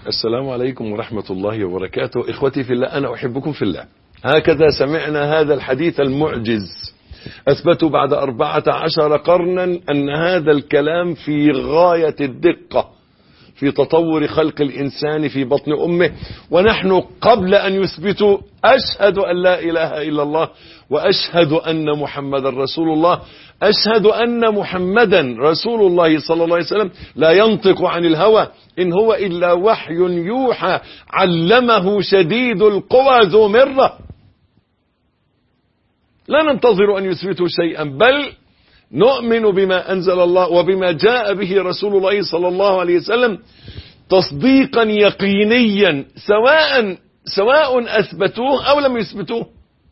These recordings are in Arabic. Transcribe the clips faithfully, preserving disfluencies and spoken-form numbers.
السلام عليكم ورحمة الله وبركاته. إخوتي في الله، أنا أحبكم في الله. هكذا سمعنا هذا الحديث المعجز، أثبتوا بعد أربعة عشر قرنا أن هذا الكلام في غاية الدقة في تطور خلق الإنسان في بطن أمه، ونحن قبل أن يثبتوا أشهد أن لا إله إلا الله وأشهد أن محمدا رسول الله. أشهد أن محمدا رسول الله صلى الله عليه وسلم لا ينطق عن الهوى إن هو إلا وحي يوحى علمه شديد القوى ذو مرة. لا ننتظر أن يثبتوا شيئا، بل نؤمن بما أنزل الله وبما جاء به رسول الله صلى الله عليه وسلم تصديقا يقينيا، سواء سواء أثبتوه أو لم يثبتوه.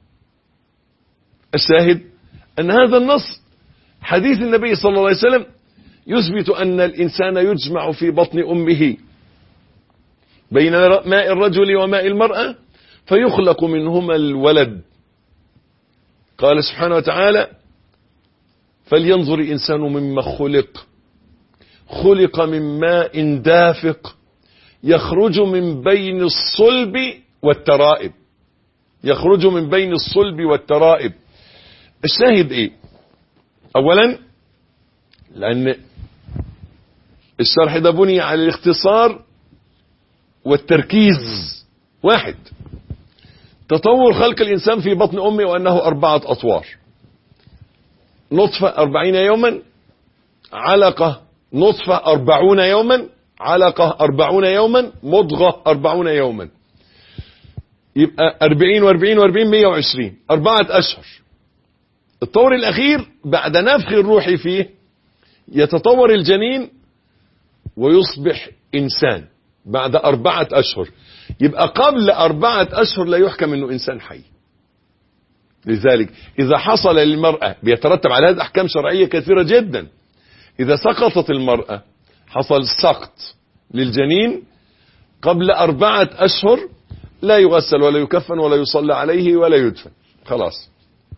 الشاهد أن هذا النص حديث النبي صلى الله عليه وسلم يثبت أن الإنسان يجمع في بطن أمه بين ماء الرجل وماء المرأة فيخلق منهما الولد. قال سبحانه وتعالى: فلينظر الإنسان مما خلق، خلق من ماء دافق يخرج من بين الصلب والترائب. يخرج من بين الصلب والترائب. الشاهد ايه؟ اولا، لان الشرح ده بني على الاختصار والتركيز. واحد، تطور خلق الانسان في بطن امه وانه اربعة اطوار: نطفة اربعين يوما، علقة نطفة اربعون يوما، علقة اربعون يوما، مضغة اربعون يوما. يبقى اربعين واربعين واربعين مية وعشرين، اربعة اشهر. الطور الاخير بعد نفخ الروح فيه يتطور الجنين ويصبح انسان بعد اربعة اشهر. يبقى قبل اربعة اشهر لا يحكم انه انسان حي. لذلك اذا حصل للمرأة بيترتب على هذا احكام شرعية كثيرة جدا. اذا سقطت المرأة حصل سقط للجنين قبل اربعة اشهر، لا يغسل ولا يكفن ولا يصلى عليه ولا يدفن، خلاص.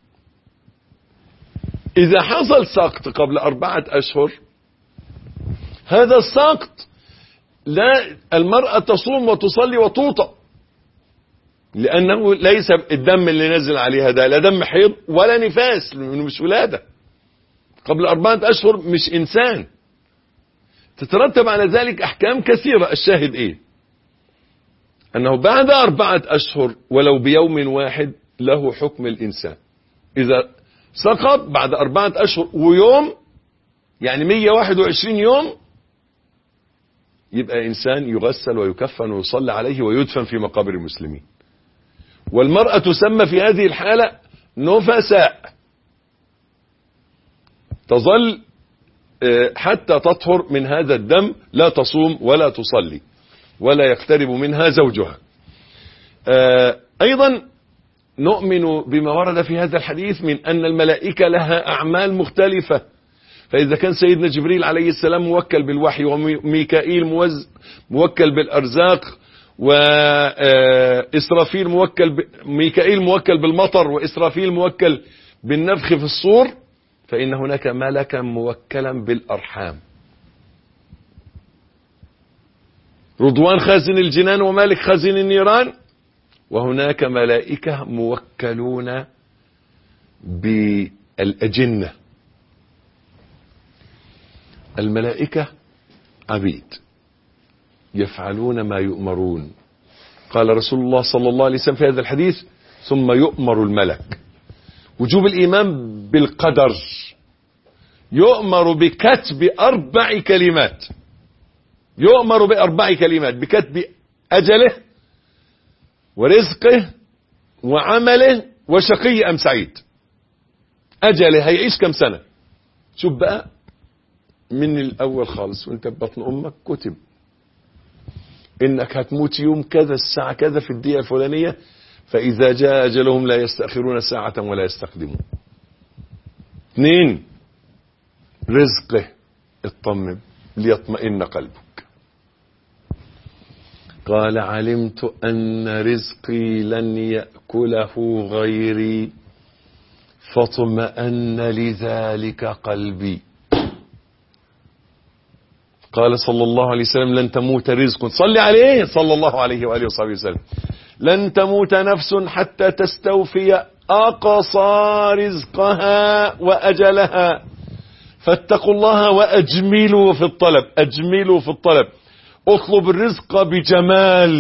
اذا حصل سقط قبل اربعة اشهر، هذا السقط لا المرأة تصوم وتصلي وتوطأ، لانه ليس الدم اللي نزل عليها ده لا دم حيض ولا نفاس، لانه مش ولادة. قبل اربعة اشهر مش انسان. تترتب على ذلك احكام كثيرة. الشاهد ايه؟ انه بعد اربعة اشهر ولو بيوم واحد له حكم الانسان. اذا سقط بعد اربعة اشهر ويوم، يعني مية وواحد وعشرين يوم، يبقى انسان يغسل ويكفن ويصلى عليه ويدفن في مقابر المسلمين. والمرأة تسمى في هذه الحالة نفساء، تظل حتى تطهر من هذا الدم، لا تصوم ولا تصلي ولا يقترب منها زوجها. ايضا نؤمن بما ورد في هذا الحديث من ان الملائكة لها اعمال مختلفة. فاذا كان سيدنا جبريل عليه السلام موكل بالوحي، وميكائيل موكل بالارزاق، واسرافيل موكل ب... ميكائيل موكل بالمطر، واسرافيل موكل بالنفخ في الصور، فان هناك ملكا موكلا بالارحام. رضوان خازن الجنان ومالك خازن النيران، وهناك ملائكة موكلون بالأجنة. الملائكة عبيد يفعلون ما يؤمرون. قال رسول الله صلى الله عليه وسلم في هذا الحديث: ثم يؤمر الملك. وجوب الإيمان بالقدر. يؤمر بكتب أربع كلمات. يؤمر بأربع كلمات: بكتب أجله ورزقه وعمله وشقي أم سعيد. أجله هيعيش كم سنة. شوف بقى من الأول خالص وانت ببطن أمك كتب إنك هتموت يوم كذا الساعة كذا في الدقيقة الفلانية، فإذا جاء أجلهم لا يستأخرون ساعة ولا يستقدمون. اثنين، رزقه، اطمن ليطمئن قلبك. قال: علمت أن رزقي لن يأكله غيري فاطمأن لذلك قلبي. قال صلى الله عليه وسلم لن تموت رزق، صلي عليه صلى الله عليه وآله وصحبه وسلم، لن تموت نفس حتى تستوفي أقصى رزقها وأجلها، فاتقوا الله وأجملوا في الطلب. أجملوا في الطلب، اطلب الرزق بجمال.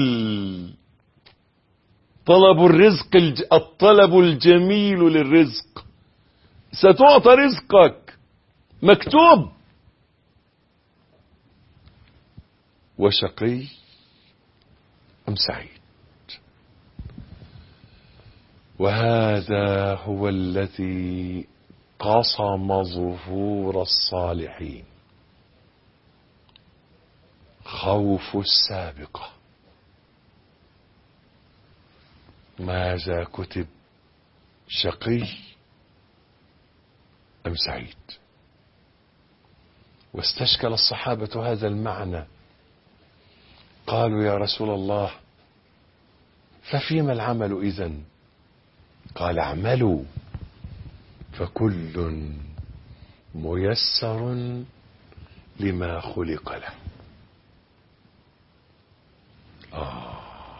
طلب الرزق الج... الطلب الجميل للرزق. ستعطى رزقك مكتوب. وشقي أم سعيد؟ وهذا هو الذي قصم ظهور الصالحين، خوف السابقة. ماذا كتب؟ شقي أم سعيد؟ واستشكل الصحابة هذا المعنى، قالوا يا رسول الله ففيما العمل إذن؟ قال اعملوا فكل ميسر لما خلق له. آه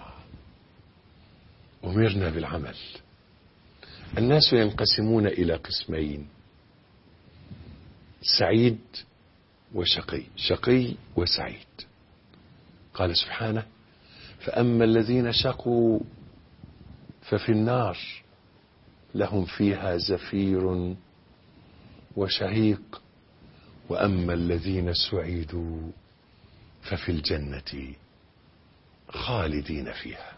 أمرنا بالعمل. الناس ينقسمون إلى قسمين، سعيد وشقي، شقي وسعيد. قال سبحانه فأما الذين شقوا ففي النار لهم فيها زفير وشهيق، وأما الذين سعدوا ففي الجنة خالدين فيها.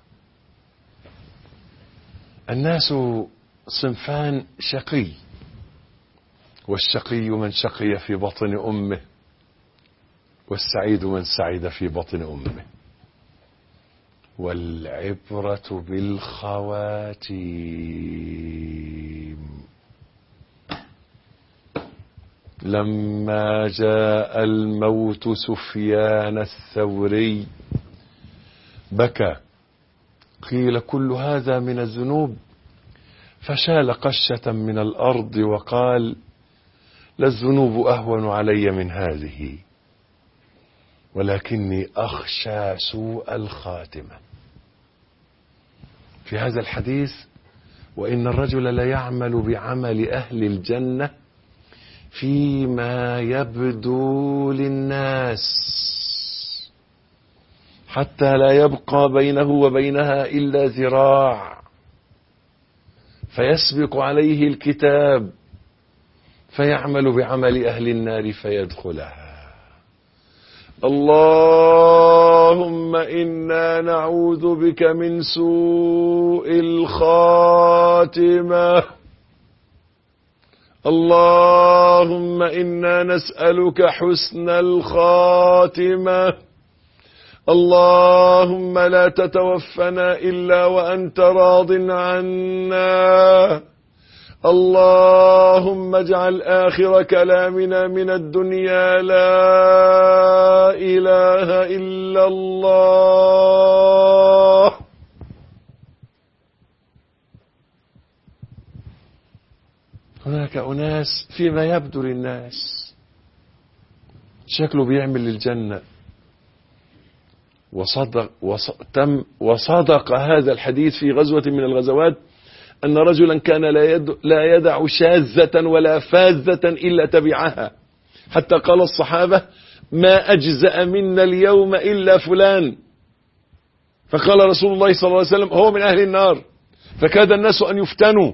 الناس صنفان، شقي، والشقي من شقي في بطن أمه، والسعيد من سعد في بطن أمه. والعبرة بالخواتيم. لما جاء الموت سفيان الثوري بكى، قيل كل هذا من الذنوب، فشال قشة من الأرض وقال للذنوب أهون علي من هذه، ولكني أخشى سوء الخاتمة. في هذا الحديث وإن الرجل لا يعمل بعمل أهل الجنة فيما يبدو للناس حتى لا يبقى بينه وبينها إلا ذراع، فيسبق عليه الكتاب فيعمل بعمل أهل النار فيدخلها. اللهم إنا نعوذ بك من سوء الخاتمة. اللهم إنا نسألك حسن الخاتمة. اللهم لا تتوفنا إلا وأنت راض عنا. اللهم اجعل آخر كلامنا من الدنيا لا إله إلا الله. هناك أناس فيما يبدو للناس شكله بيعمل للجنة، وصدق, وصدق, وصدق هذا الحديث في غزوة من الغزوات أن رجلا كان لا, يد لا يدع شاذة ولا فاذة إلا تبعها، حتى قال الصحابة ما أجزأ منا اليوم إلا فلان، فقال رسول الله صلى الله عليه وسلم هو من أهل النار، فكاد الناس أن يفتنوا،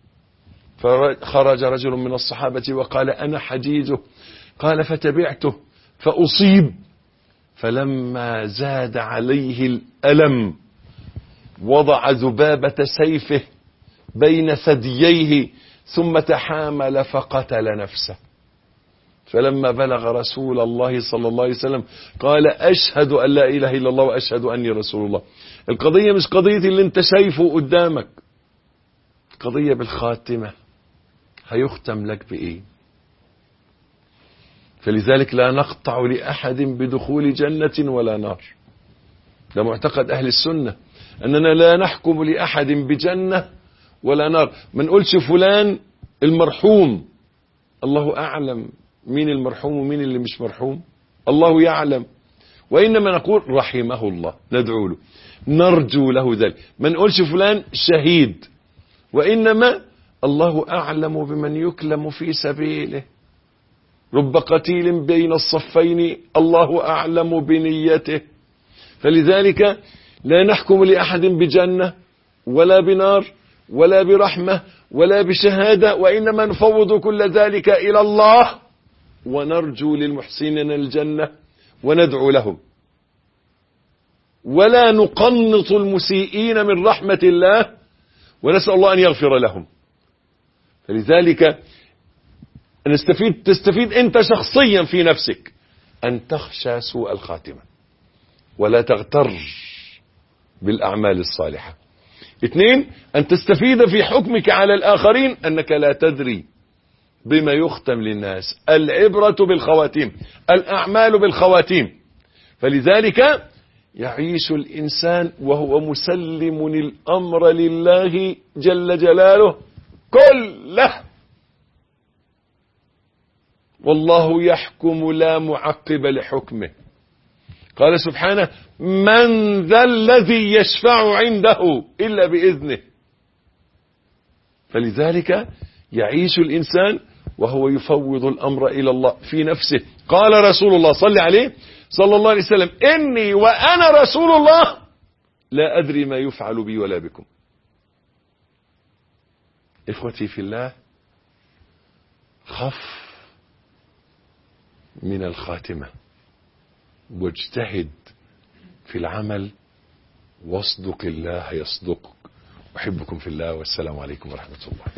فخرج رجل من الصحابة وقال أنا حجيجه، قال فتبعته فأصيب، فلما زاد عليه الألم وضع ذبابة سيفه بين ثدييه ثم تحامل فقتل نفسه. فلما بلغ رسول الله صلى الله عليه وسلم قال أشهد أن لا إله إلا الله وأشهد أني رسول الله. القضية مش قضية اللي انت شايفه قدامك، قضية بالخاتمة، هيختم لك بإيه؟ فلذلك لا نقطع لأحد بدخول جنة ولا نار. ده معتقد أهل السنة أننا لا نحكم لأحد بجنة ولا نار. ما نقولش فلان المرحوم، الله أعلم مين المرحوم ومين اللي مش مرحوم. الله يعلم. وإنما نقول رحمه الله، ندعو له، نرجو له ذلك. ما نقولش فلان شهيد، وإنما الله أعلم بمن يكلم في سبيله. رب قتيل بين الصفين الله أعلم بنيته. فلذلك لا نحكم لأحد بجنة ولا بنار ولا برحمة ولا بشهادة، وإنما نفوض كل ذلك إلى الله، ونرجو للمحسنين الجنة وندعو لهم، ولا نقنط المسيئين من رحمة الله، ونسأل الله أن يغفر لهم. فلذلك نستفيد تستفيد أنت شخصيا في نفسك أن تخشى سوء الخاتمة ولا تغتر بالأعمال الصالحة. اثنين، أن تستفيد في حكمك على الآخرين أنك لا تدري بما يختم للناس. العبرة بالخواتيم، الأعمال بالخواتيم. فلذلك يعيش الإنسان وهو مسلم الأمر لله جل جلاله كله، والله يحكم لا معقب لحكمه. قال سبحانه: من ذا الذي يشفع عنده إلا بإذنه. فلذلك يعيش الإنسان وهو يفوض الأمر إلى الله في نفسه. قال رسول الله صلى عليه صلى الله عليه وسلم: إني وأنا رسول الله لا أدري ما يفعل بي ولا بكم. إخوتي في الله، خف من الخاتمة واجتهد في العمل، واصدق الله يصدقك. أحبكم في الله، والسلام عليكم ورحمة الله.